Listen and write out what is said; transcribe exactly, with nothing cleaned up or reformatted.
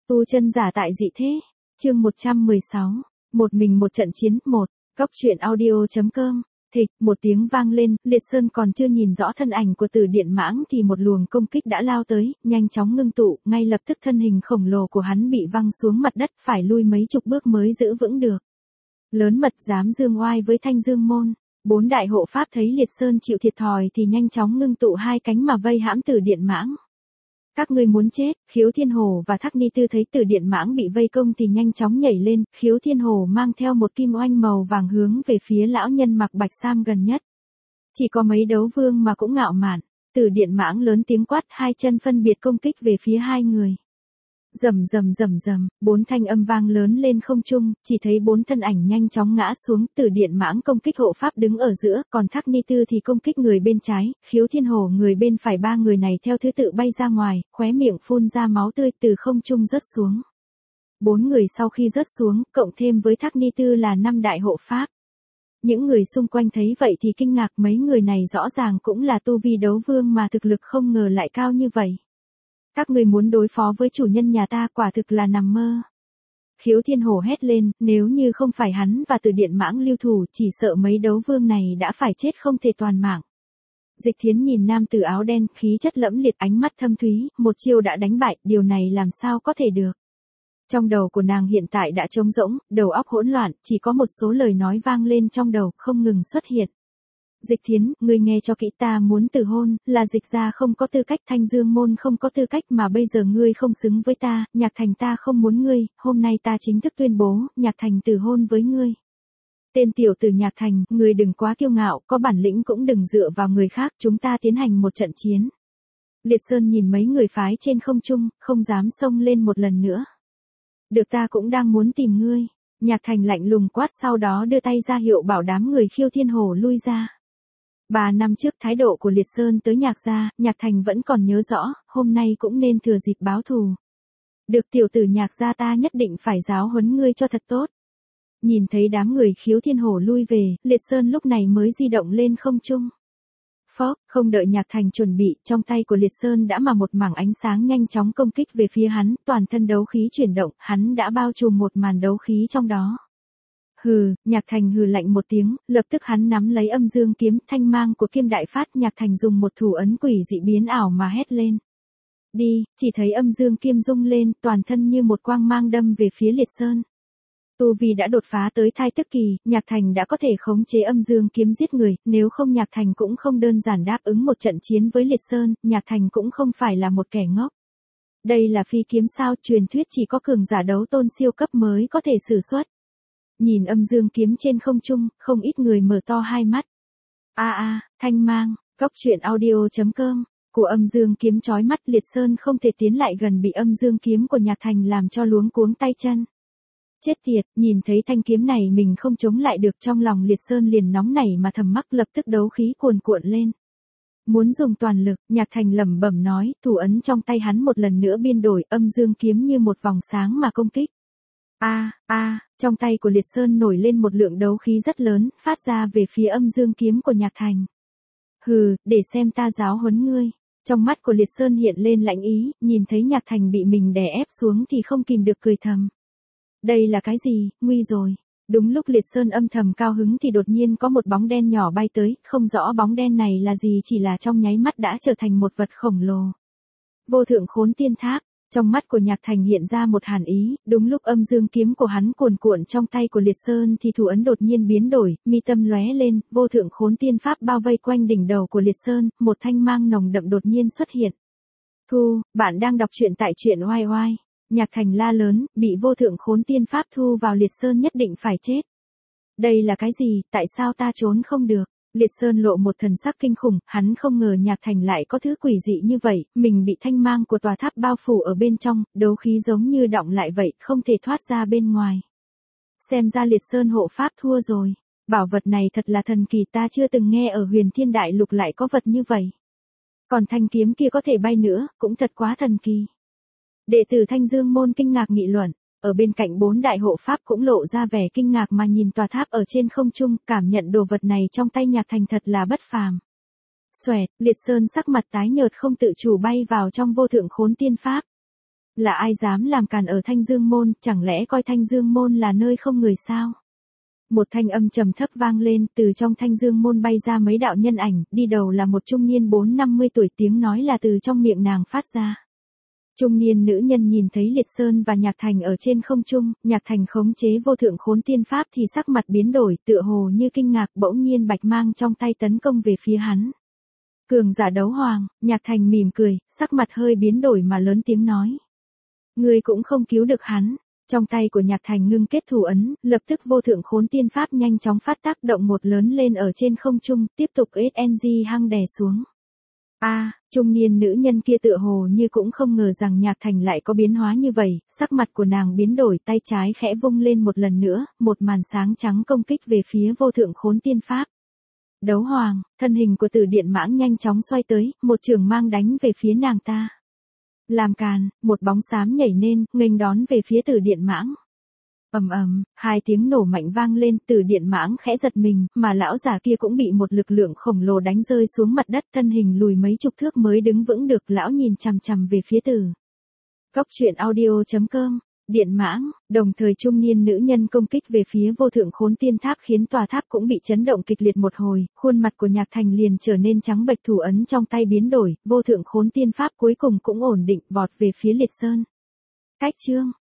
Tu chân giả tại dị thế. Chương một trăm mười sáu. Một mình một trận chiến. một. Góc truyện audio.com. Thịch, một tiếng vang lên, Liệt Sơn còn chưa nhìn rõ thân ảnh của Tử Điện Mãng thì một luồng công kích đã lao tới, nhanh chóng ngưng tụ, ngay lập tức thân hình khổng lồ của hắn bị văng xuống mặt đất, phải lui mấy chục bước mới giữ vững được. Lớn mật dám dương oai với Thanh Dương môn. Bốn đại hộ pháp thấy Liệt Sơn chịu thiệt thòi thì nhanh chóng ngưng tụ hai cánh mà vây hãm Tử Điện Mãng. Các ngươi muốn chết. Khiếu Thiên Hổ và Thác Ni Tư thấy Tử Điện Mãng bị vây công thì nhanh chóng nhảy lên, Khiếu Thiên Hổ mang theo một kim oanh màu vàng hướng về phía lão nhân mặc bạch sam gần nhất. Chỉ có mấy đấu vương mà cũng ngạo mạn. Tử Điện Mãng lớn tiếng quát, hai chân phân biệt công kích về phía hai người. Rầm rầm rầm rầm, bốn thanh âm vang lớn lên không trung, chỉ thấy bốn thân ảnh nhanh chóng ngã xuống, Tử Điện Mãng công kích hộ pháp đứng ở giữa, còn Thác Ni Tư thì công kích người bên trái, Khiếu Thiên Hổ người bên phải, ba người này theo thứ tự bay ra ngoài, khóe miệng phun ra máu tươi từ không trung rớt xuống. Bốn người sau khi rớt xuống, cộng thêm với Thác Ni Tư là năm đại hộ pháp. Những người xung quanh thấy vậy thì kinh ngạc, mấy người này rõ ràng cũng là tu vi đấu vương mà thực lực không ngờ lại cao như vậy. Các người muốn đối phó với chủ nhân nhà ta quả thực là nằm mơ. Khiếu Thiên Hổ hét lên, nếu như không phải hắn và Tử Điện Mãng lưu thủ, chỉ sợ mấy đấu vương này đã phải chết không thể toàn mạng. Dịch Thiến nhìn nam tử áo đen, khí chất lẫm liệt, ánh mắt thâm thúy, một chiêu đã đánh bại, điều này làm sao có thể được. Trong đầu của nàng hiện tại đã trống rỗng, đầu óc hỗn loạn, chỉ có một số lời nói vang lên trong đầu, không ngừng xuất hiện. Dịch Thiến, ngươi nghe cho kỹ, ta muốn từ hôn, là Dịch gia không có tư cách, Thanh Dương môn không có tư cách, mà bây giờ ngươi không xứng với ta, Nhạc Thành ta không muốn ngươi, hôm nay ta chính thức tuyên bố, Nhạc Thành từ hôn với ngươi. Tên tiểu tử Nhạc Thành, ngươi đừng quá kiêu ngạo, có bản lĩnh cũng đừng dựa vào người khác, chúng ta tiến hành một trận chiến. Liệt Sơn nhìn mấy người phái trên không trung, không dám xông lên một lần nữa. Được, ta cũng đang muốn tìm ngươi. Nhạc Thành lạnh lùng quát, sau đó đưa tay ra hiệu bảo đám người Khiêu Thiên Hổ lui ra. Ba năm trước thái độ của Liệt Sơn tới Nhạc gia, Nhạc Thành vẫn còn nhớ rõ, hôm nay cũng nên thừa dịp báo thù. Được, tiểu tử Nhạc gia, ta nhất định phải giáo huấn ngươi cho thật tốt. Nhìn thấy đám người Khiếu Thiên Hổ lui về, Liệt Sơn lúc này mới di động lên không trung. Phốc, không đợi Nhạc Thành chuẩn bị, trong tay của Liệt Sơn đã mà một mảng ánh sáng nhanh chóng công kích về phía hắn, toàn thân đấu khí chuyển động, hắn đã bao trùm một màn đấu khí trong đó. Hừ, Nhạc Thành hừ lạnh một tiếng, lập tức hắn nắm lấy âm dương kiếm, thanh mang của kiếm đại phát, Nhạc Thành dùng một thủ ấn quỷ dị biến ảo mà hét lên. Đi, chỉ thấy âm dương kiếm rung lên, toàn thân như một quang mang đâm về phía Liệt Sơn. Tu vi đã đột phá tới thai tức kỳ, Nhạc Thành đã có thể khống chế âm dương kiếm giết người, nếu không Nhạc Thành cũng không đơn giản đáp ứng một trận chiến với Liệt Sơn, Nhạc Thành cũng không phải là một kẻ ngốc. Đây là phi kiếm sao, truyền thuyết chỉ có cường giả đấu tôn siêu cấp mới có thể sử xuất. Nhìn âm dương kiếm trên không trung, không ít người mở to hai mắt. A a, thanh mang, góc truyện audio.com, của âm dương kiếm chói mắt, Liệt Sơn không thể tiến lại gần, bị âm dương kiếm của Nhạc Thành làm cho luống cuống tay chân. Chết tiệt, nhìn thấy thanh kiếm này mình không chống lại được, trong lòng Liệt Sơn liền nóng nảy mà thầm mắc, lập tức đấu khí cuồn cuộn lên. Muốn dùng toàn lực, Nhạc Thành lẩm bẩm nói, thủ ấn trong tay hắn một lần nữa biên đổi, âm dương kiếm như một vòng sáng mà công kích. A, a, trong tay của Liệt Sơn nổi lên một lượng đấu khí rất lớn, phát ra về phía âm dương kiếm của Nhạc Thành. Hừ, để xem ta giáo huấn ngươi. Trong mắt của Liệt Sơn hiện lên lạnh ý, nhìn thấy Nhạc Thành bị mình đè ép xuống thì không kìm được cười thầm. Đây là cái gì, nguy rồi. Đúng lúc Liệt Sơn âm thầm cao hứng thì đột nhiên có một bóng đen nhỏ bay tới, không rõ bóng đen này là gì, chỉ là trong nháy mắt đã trở thành một vật khổng lồ. Vô thượng khốn tiên tháp. Trong mắt của Nhạc Thành hiện ra một hàn ý, đúng lúc âm dương kiếm của hắn cuồn cuộn trong tay của Liệt Sơn thì thủ ấn đột nhiên biến đổi, mi tâm lóe lên, vô thượng khốn tiên pháp bao vây quanh đỉnh đầu của Liệt Sơn, một thanh mang nồng đậm đột nhiên xuất hiện. Thu, bạn đang đọc truyện tại truyện oai oai. Nhạc Thành la lớn, bị vô thượng khốn tiên pháp thu vào, Liệt Sơn nhất định phải chết. Đây là cái gì, tại sao ta trốn không được? Liệt Sơn lộ một thần sắc kinh khủng, hắn không ngờ Nhạc Thành lại có thứ quỷ dị như vậy, mình bị thanh mang của tòa tháp bao phủ ở bên trong, đấu khí giống như đọng lại vậy, không thể thoát ra bên ngoài. Xem ra Liệt Sơn hộ pháp thua rồi, bảo vật này thật là thần kỳ, ta chưa từng nghe ở Huyền Thiên Đại Lục lại có vật như vậy. Còn thanh kiếm kia có thể bay nữa, cũng thật quá thần kỳ. Đệ tử Thanh Dương môn kinh ngạc nghị luận. Ở bên cạnh bốn đại hộ pháp cũng lộ ra vẻ kinh ngạc mà nhìn tòa tháp ở trên không trung, cảm nhận đồ vật này trong tay Nhạc Thành thật là bất phàm. Xoẹt, Liệt Sơn sắc mặt tái nhợt không tự chủ bay vào trong vô thượng khốn tiên pháp. Là ai dám làm càn ở Thanh Dương Môn, chẳng lẽ coi Thanh Dương Môn là nơi không người sao? Một thanh âm trầm thấp vang lên, từ trong Thanh Dương Môn bay ra mấy đạo nhân ảnh, đi đầu là một trung niên bốn năm mươi tuổi, tiếng nói là từ trong miệng nàng phát ra. Trung niên nữ nhân nhìn thấy Liệt Sơn và Nhạc Thành ở trên không trung, Nhạc Thành khống chế vô thượng khốn tiên pháp thì sắc mặt biến đổi, tựa hồ như kinh ngạc, bỗng nhiên bạch mang trong tay tấn công về phía hắn. Cường giả đấu hoàng, Nhạc Thành mỉm cười, sắc mặt hơi biến đổi mà lớn tiếng nói. Ngươi cũng không cứu được hắn. Trong tay của Nhạc Thành ngưng kết thủ ấn, lập tức vô thượng khốn tiên pháp nhanh chóng phát tác động một lớn lên ở trên không trung, tiếp tục ét en giê hăng đè xuống. A, à, trung niên nữ nhân kia tựa hồ như cũng không ngờ rằng Nhạc Thành lại có biến hóa như vậy, sắc mặt của nàng biến đổi, tay trái khẽ vung lên một lần nữa, một màn sáng trắng công kích về phía vô thượng khốn tiên pháp. Đấu hoàng, thân hình của Tử Điện Mãng nhanh chóng xoay tới, một trường mang đánh về phía nàng ta. Làm càn, một bóng xám nhảy lên, nghênh đón về phía Tử Điện Mãng. Ầm ầm, hai tiếng nổ mạnh vang lên, Tử Điện Mãng khẽ giật mình, mà lão già kia cũng bị một lực lượng khổng lồ đánh rơi xuống mặt đất, thân hình lùi mấy chục thước mới đứng vững được, lão nhìn chằm chằm về phía Tử. Cốc truyện audio chấm com. Điện Mãng, đồng thời trung niên nữ nhân công kích về phía vô thượng khốn tiên tháp khiến tòa tháp cũng bị chấn động kịch liệt một hồi, khuôn mặt của Nhạc Thành liền trở nên trắng bệch, thủ ấn trong tay biến đổi, vô thượng khốn tiên pháp cuối cùng cũng ổn định, vọt về phía Liệt Sơn. Cách chương